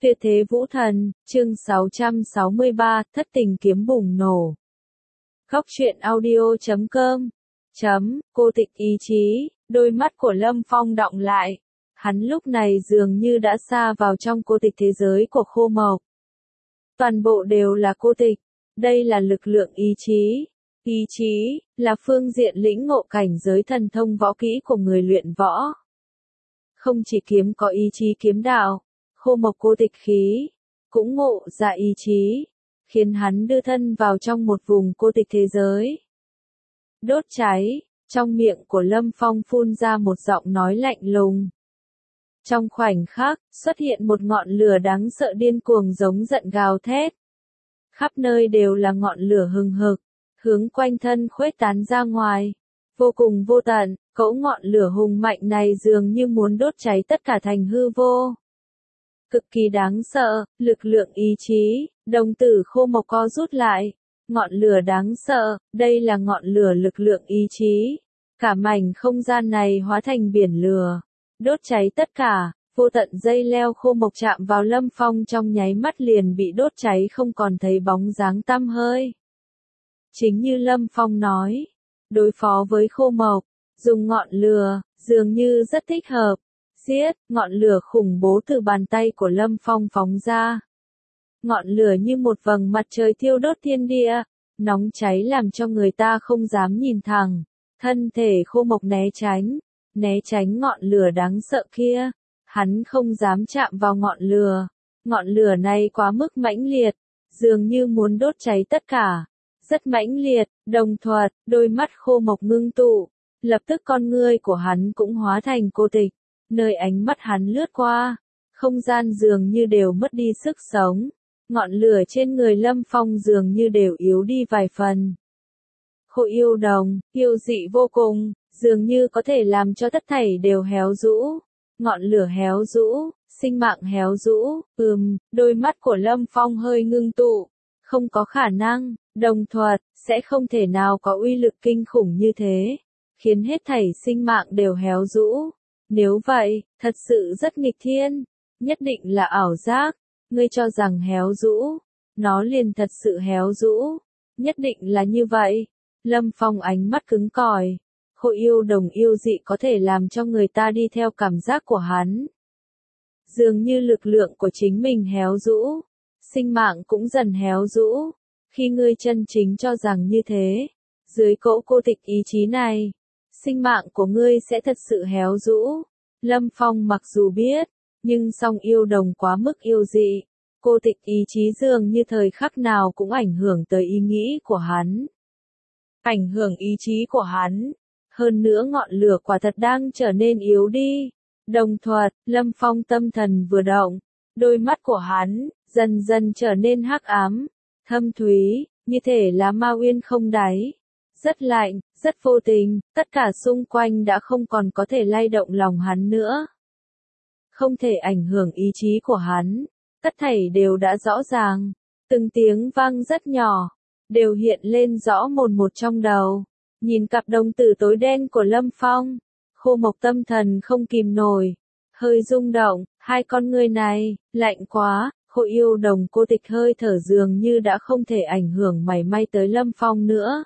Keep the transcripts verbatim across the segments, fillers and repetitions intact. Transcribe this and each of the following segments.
Tuyệt thế vũ thần, chương sáu trăm sáu mươi ba, thất tình kiếm bùng nổ. Góc truyện audio chấm com chấm, cô tịch ý chí, đôi mắt của Lâm Phong đọng lại. Hắn lúc này dường như đã xa vào trong cô tịch thế giới của Khô Mộc. Toàn bộ đều là cô tịch. Đây là lực lượng ý chí. Ý chí, là phương diện lĩnh ngộ cảnh giới thần thông võ kỹ của người luyện võ. Không chỉ kiếm có ý chí kiếm đạo, Khô Mộc cô tịch khí, cũng ngộ ra ý chí, khiến hắn đưa thân vào trong một vùng cô tịch thế giới. Đốt cháy, trong miệng của Lâm Phong phun ra một giọng nói lạnh lùng. Trong khoảnh khắc, xuất hiện một ngọn lửa đáng sợ điên cuồng giống giận gào thét. Khắp nơi đều là ngọn lửa hừng hực, hướng quanh thân khuếch tán ra ngoài. Vô cùng vô tận, cỗ ngọn lửa hùng mạnh này dường như muốn đốt cháy tất cả thành hư vô. Cực kỳ đáng sợ, lực lượng ý chí, đồng tử Khô Mộc co rút lại. Ngọn lửa đáng sợ, đây là ngọn lửa lực lượng ý chí. Cả mảnh không gian này hóa thành biển lửa, đốt cháy tất cả. Vô tận dây leo Khô Mộc chạm vào Lâm Phong trong nháy mắt liền bị đốt cháy không còn thấy bóng dáng tăm hơi. Chính như Lâm Phong nói, đối phó với Khô Mộc, dùng ngọn lửa, dường như rất thích hợp. Giết, ngọn lửa khủng bố từ bàn tay của Lâm Phong phóng ra. Ngọn lửa như một vầng mặt trời thiêu đốt thiên địa, nóng cháy làm cho người ta không dám nhìn thẳng. Thân thể Khô Mộc né tránh, né tránh ngọn lửa đáng sợ kia. Hắn không dám chạm vào ngọn lửa. Ngọn lửa này quá mức mãnh liệt, dường như muốn đốt cháy tất cả. Rất mãnh liệt, đồng thuật, đôi mắt Khô Mộc ngưng tụ. Lập tức con ngươi của hắn cũng hóa thành cô tịch. Nơi ánh mắt hắn lướt qua, không gian dường như đều mất đi sức sống. Ngọn lửa trên người Lâm Phong dường như đều yếu đi vài phần. Khô yêu đồng, yêu dị vô cùng, dường như có thể làm cho tất thảy đều héo rũ. Ngọn lửa héo rũ, sinh mạng héo rũ, ừm, đôi mắt của Lâm Phong hơi ngưng tụ. Không có khả năng, đồng thuật, sẽ không thể nào có uy lực kinh khủng như thế, khiến hết thảy sinh mạng đều héo rũ. Nếu vậy, thật sự rất nghịch thiên, nhất định là ảo giác. Ngươi cho rằng héo rũ, nó liền thật sự héo rũ, nhất định là như vậy. Lâm Phong ánh mắt cứng cỏi. Khô yêu đồng yêu dị có thể làm cho người ta đi theo cảm giác của hắn. Dường như lực lượng của chính mình héo rũ, sinh mạng cũng dần héo rũ. Khi ngươi chân chính cho rằng như thế, dưới cỗ cô tịch ý chí này, sinh mạng của ngươi sẽ thật sự héo rũ. Lâm Phong mặc dù biết, nhưng song yêu đồng quá mức yêu dị. Cô tịch ý chí dường như thời khắc nào cũng ảnh hưởng tới ý nghĩ của hắn. Ảnh hưởng ý chí của hắn. Hơn nữa ngọn lửa quả thật đang trở nên yếu đi. Đồng thuật, Lâm Phong tâm thần vừa động. Đôi mắt của hắn, dần dần trở nên hắc ám, thâm thúy, như thể là ma uyên không đáy. Rất lạnh, rất vô tình, tất cả xung quanh đã không còn có thể lay động lòng hắn nữa. Không thể ảnh hưởng ý chí của hắn, tất thảy đều đã rõ ràng, từng tiếng vang rất nhỏ, đều hiện lên rõ mồn một trong đầu. Nhìn cặp đồng tử tối đen của Lâm Phong, Khô Mộc tâm thần không kìm nổi, hơi rung động, hai con ngươi này, lạnh quá. Khô yêu đồng cô tịch hơi thở dường như đã không thể ảnh hưởng mảy may tới Lâm Phong nữa.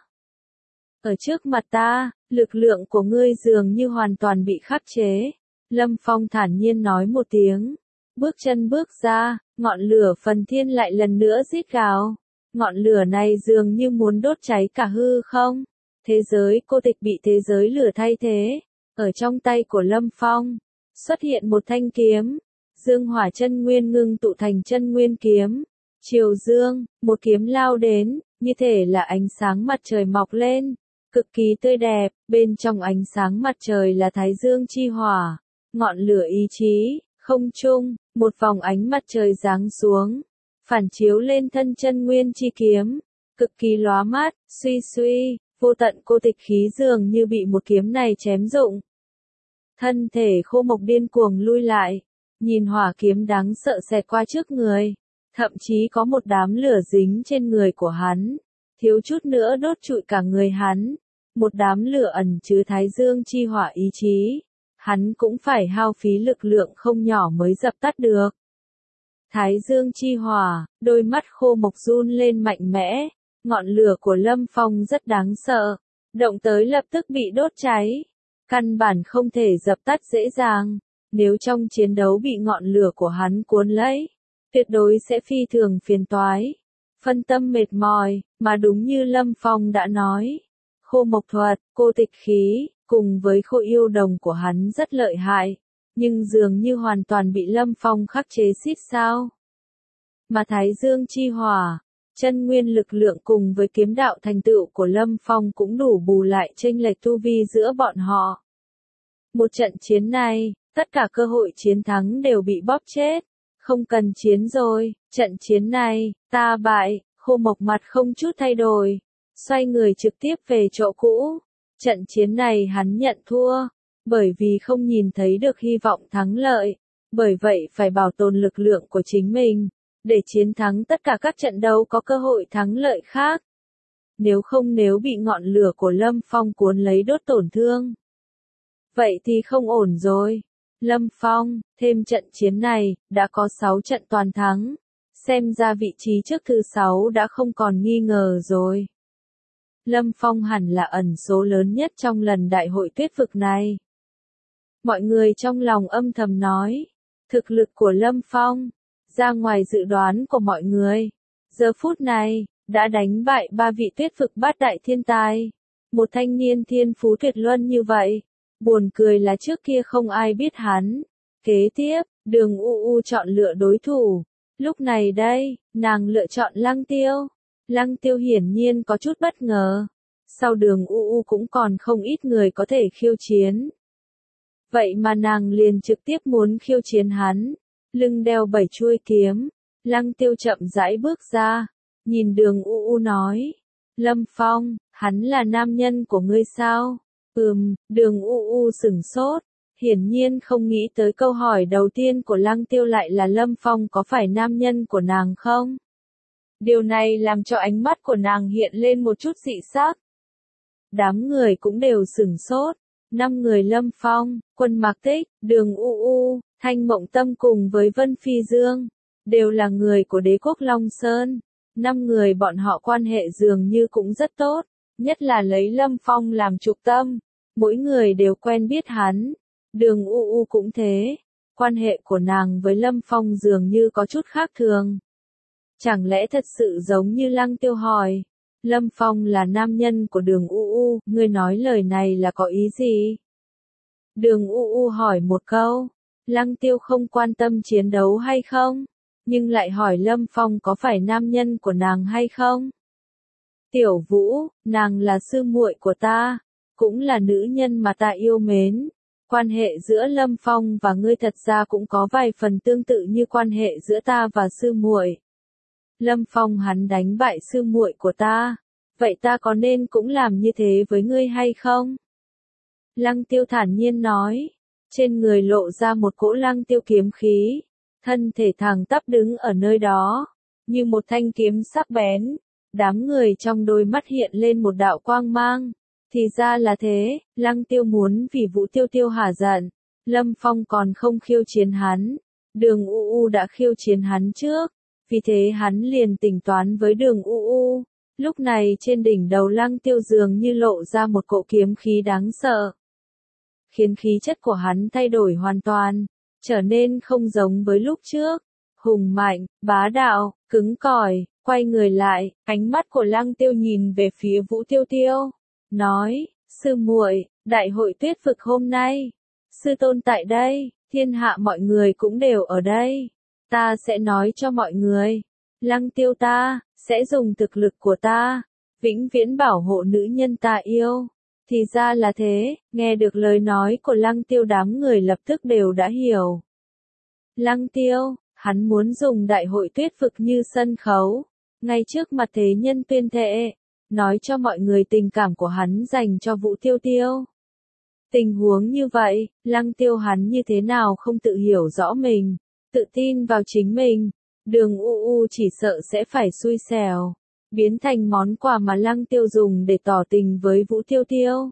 Ở trước mặt ta, lực lượng của ngươi dường như hoàn toàn bị khắc chế. Lâm Phong thản nhiên nói một tiếng. Bước chân bước ra, ngọn lửa phần thiên lại lần nữa rít gào. Ngọn lửa này dường như muốn đốt cháy cả hư không. Thế giới cô tịch bị thế giới lửa thay thế. Ở trong tay của Lâm Phong, xuất hiện một thanh kiếm. Dương hỏa chân nguyên ngưng tụ thành chân nguyên kiếm. Chiều dương, một kiếm lao đến, như thể là ánh sáng mặt trời mọc lên. Cực kỳ tươi đẹp, bên trong ánh sáng mặt trời là thái dương chi hỏa. Ngọn lửa ý chí, không trung, một vòng ánh mặt trời giáng xuống. Phản chiếu lên thân chân nguyên chi kiếm. Cực kỳ lóa mắt, suy suy, vô tận cô tịch khí dường như bị một kiếm này chém rụng. Thân thể Khô Mộc điên cuồng lui lại. Nhìn hỏa kiếm đáng sợ xẹt qua trước người, thậm chí có một đám lửa dính trên người của hắn, thiếu chút nữa đốt trụi cả người hắn. Một đám lửa ẩn chứa thái dương chi hỏa ý chí, hắn cũng phải hao phí lực lượng không nhỏ mới dập tắt được. Thái dương chi hỏa, đôi mắt Khô Mộc run lên mạnh mẽ, ngọn lửa của Lâm Phong rất đáng sợ, động tới lập tức bị đốt cháy, căn bản không thể dập tắt dễ dàng, nếu trong chiến đấu bị ngọn lửa của hắn cuốn lấy, tuyệt đối sẽ phi thường phiền toái, phân tâm mệt mỏi, mà đúng như Lâm Phong đã nói, Khô Mộc thuật, cô tịch khí, cùng với khô yêu đồng của hắn rất lợi hại, nhưng dường như hoàn toàn bị Lâm Phong khắc chế xít sao. Mà Thái dương chi hỏa, chân nguyên lực lượng cùng với kiếm đạo thành tựu của Lâm Phong cũng đủ bù lại chênh lệch tu vi giữa bọn họ. Một trận chiến này, tất cả cơ hội chiến thắng đều bị bóp chết. Không cần chiến rồi, trận chiến này, ta bại, Khô Mộc mặt không chút thay đổi, xoay người trực tiếp về chỗ cũ. Trận chiến này hắn nhận thua, bởi vì không nhìn thấy được hy vọng thắng lợi, bởi vậy phải bảo tồn lực lượng của chính mình, để chiến thắng tất cả các trận đấu có cơ hội thắng lợi khác. Nếu không nếu bị ngọn lửa của Lâm Phong cuốn lấy đốt tổn thương, vậy thì không ổn rồi. Lâm Phong, thêm trận chiến này, đã có sáu trận toàn thắng, xem ra vị trí trước thứ sáu đã không còn nghi ngờ rồi. Lâm Phong hẳn là ẩn số lớn nhất trong lần đại hội tuyết vực này. Mọi người trong lòng âm thầm nói, thực lực của Lâm Phong, ra ngoài dự đoán của mọi người, giờ phút này, đã đánh bại ba vị tuyết vực bát đại thiên tài. Một thanh niên thiên phú tuyệt luân như vậy, buồn cười là trước kia không ai biết hắn. Kế tiếp, Đường U U chọn lựa đối thủ. Lúc này đây, nàng lựa chọn Lăng Tiêu. Lăng Tiêu hiển nhiên có chút bất ngờ. Sau Đường U U cũng còn không ít người có thể khiêu chiến. Vậy mà nàng liền trực tiếp muốn khiêu chiến hắn. Lưng đeo bảy chuôi kiếm. Lăng Tiêu chậm rãi bước ra. Nhìn Đường U U nói. Lâm Phong, hắn là nam nhân của ngươi sao? Ừm, Đường U U sửng sốt. Hiển nhiên không nghĩ tới câu hỏi đầu tiên của Lăng Tiêu lại là Lâm Phong có phải nam nhân của nàng không? Điều này làm cho ánh mắt của nàng hiện lên một chút dị sắc. Đám người cũng đều sửng sốt. Năm người Lâm Phong, Quân Mạc Tích, Đường U U, Thanh Mộng Tâm cùng với Vân Phi Dương, đều là người của đế quốc Long Sơn. Năm người bọn họ quan hệ dường như cũng rất tốt, nhất là lấy Lâm Phong làm trục tâm. Mỗi người đều quen biết hắn. Đường U U cũng thế. Quan hệ của nàng với Lâm Phong dường như có chút khác thường. Chẳng lẽ thật sự giống như Lăng Tiêu hỏi, Lâm Phong là nam nhân của Đường U U, ngươi nói lời này là có ý gì? Đường U U hỏi một câu, Lăng Tiêu không quan tâm chiến đấu hay không, nhưng lại hỏi Lâm Phong có phải nam nhân của nàng hay không? Tiểu Vũ, nàng là sư muội của ta, cũng là nữ nhân mà ta yêu mến. Quan hệ giữa Lâm Phong và ngươi thật ra cũng có vài phần tương tự như quan hệ giữa ta và sư muội. Lâm Phong hắn đánh bại sư muội của ta, vậy ta có nên cũng làm như thế với ngươi hay không? Lăng Tiêu thản nhiên nói, trên người lộ ra một cỗ Lăng Tiêu kiếm khí, thân thể thẳng tắp đứng ở nơi đó, như một thanh kiếm sắc bén. Đám người trong đôi mắt hiện lên một đạo quang mang. Thì ra là thế, Lăng Tiêu muốn vì Vũ Tiêu Tiêu hả giận. Lâm Phong còn không khiêu chiến hắn. Đường U U đã khiêu chiến hắn trước. Vì thế hắn liền tính toán với Đường U U. Lúc này trên đỉnh đầu Lăng Tiêu dường như lộ ra một cỗ kiếm khí đáng sợ. Khiến khí chất của hắn thay đổi hoàn toàn. Trở nên không giống với lúc trước. Hùng mạnh, bá đạo, cứng cỏi. Quay người lại, ánh mắt của Lăng Tiêu nhìn về phía Vũ Tiêu Tiêu. Nói, sư muội, đại hội tuyết vực hôm nay, sư tôn tại đây, thiên hạ mọi người cũng đều ở đây. Ta sẽ nói cho mọi người, Lăng Tiêu ta, sẽ dùng thực lực của ta, vĩnh viễn bảo hộ nữ nhân ta yêu. Thì ra là thế, nghe được lời nói của Lăng Tiêu đám người lập tức đều đã hiểu. Lăng Tiêu, hắn muốn dùng đại hội tuyết vực như sân khấu, ngay trước mặt thế nhân tuyên thệ. Nói cho mọi người tình cảm của hắn dành cho Vũ Tiêu Tiêu. Tình huống như vậy, Lăng Tiêu hắn như thế nào không tự hiểu rõ mình, tự tin vào chính mình. Đường U U chỉ sợ sẽ phải xui xẻo, biến thành món quà mà Lăng Tiêu dùng để tỏ tình với Vũ Tiêu Tiêu.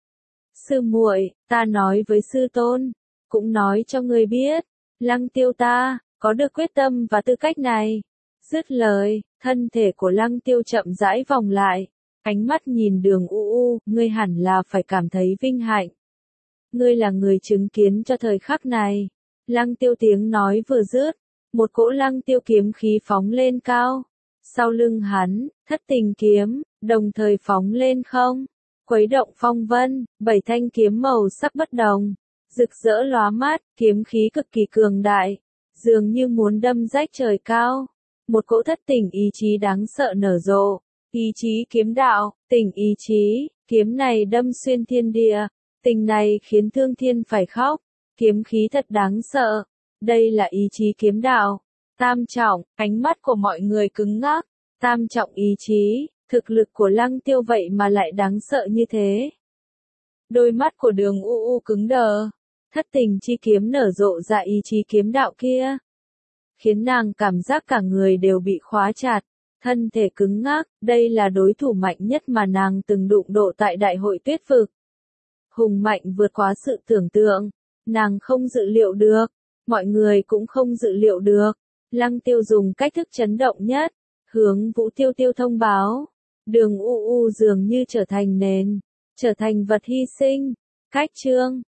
Sư muội, ta nói với sư tôn, cũng nói cho ngươi biết, Lăng Tiêu ta, có được quyết tâm và tư cách này. Dứt lời, thân thể của Lăng Tiêu chậm rãi vòng lại, ánh mắt nhìn Đường U U, ngươi hẳn là phải cảm thấy vinh hạnh. Ngươi là người chứng kiến cho thời khắc này. Lăng Tiêu tiếng nói vừa dứt, một cỗ Lăng Tiêu kiếm khí phóng lên cao. Sau lưng hắn, thất tình kiếm, đồng thời phóng lên không, khuấy động phong vân, bảy thanh kiếm màu sắc bất đồng, rực rỡ lóa mắt, kiếm khí cực kỳ cường đại, dường như muốn đâm rách trời cao. Một cỗ thất tình ý chí đáng sợ nở rộ, ý chí kiếm đạo, tình ý chí, kiếm này đâm xuyên thiên địa, tình này khiến thương thiên phải khóc, kiếm khí thật đáng sợ, đây là ý chí kiếm đạo. Tam trọng, ánh mắt của mọi người cứng ngắc, tam trọng ý chí, thực lực của Lăng Tiêu vậy mà lại đáng sợ như thế. Đôi mắt của Đường U U cứng đờ, thất tình chi kiếm nở rộ ra ý chí kiếm đạo kia, khiến nàng cảm giác cả người đều bị khóa chặt, thân thể cứng ngắc, đây là đối thủ mạnh nhất mà nàng từng đụng độ tại đại hội tuyết vực. Hùng mạnh vượt quá sự tưởng tượng, nàng không dự liệu được, mọi người cũng không dự liệu được. Lăng Tiêu dùng cách thức chấn động nhất, hướng Vũ Tiêu Tiêu thông báo, Đường U U dường như trở thành nền, trở thành vật hy sinh. Cách chương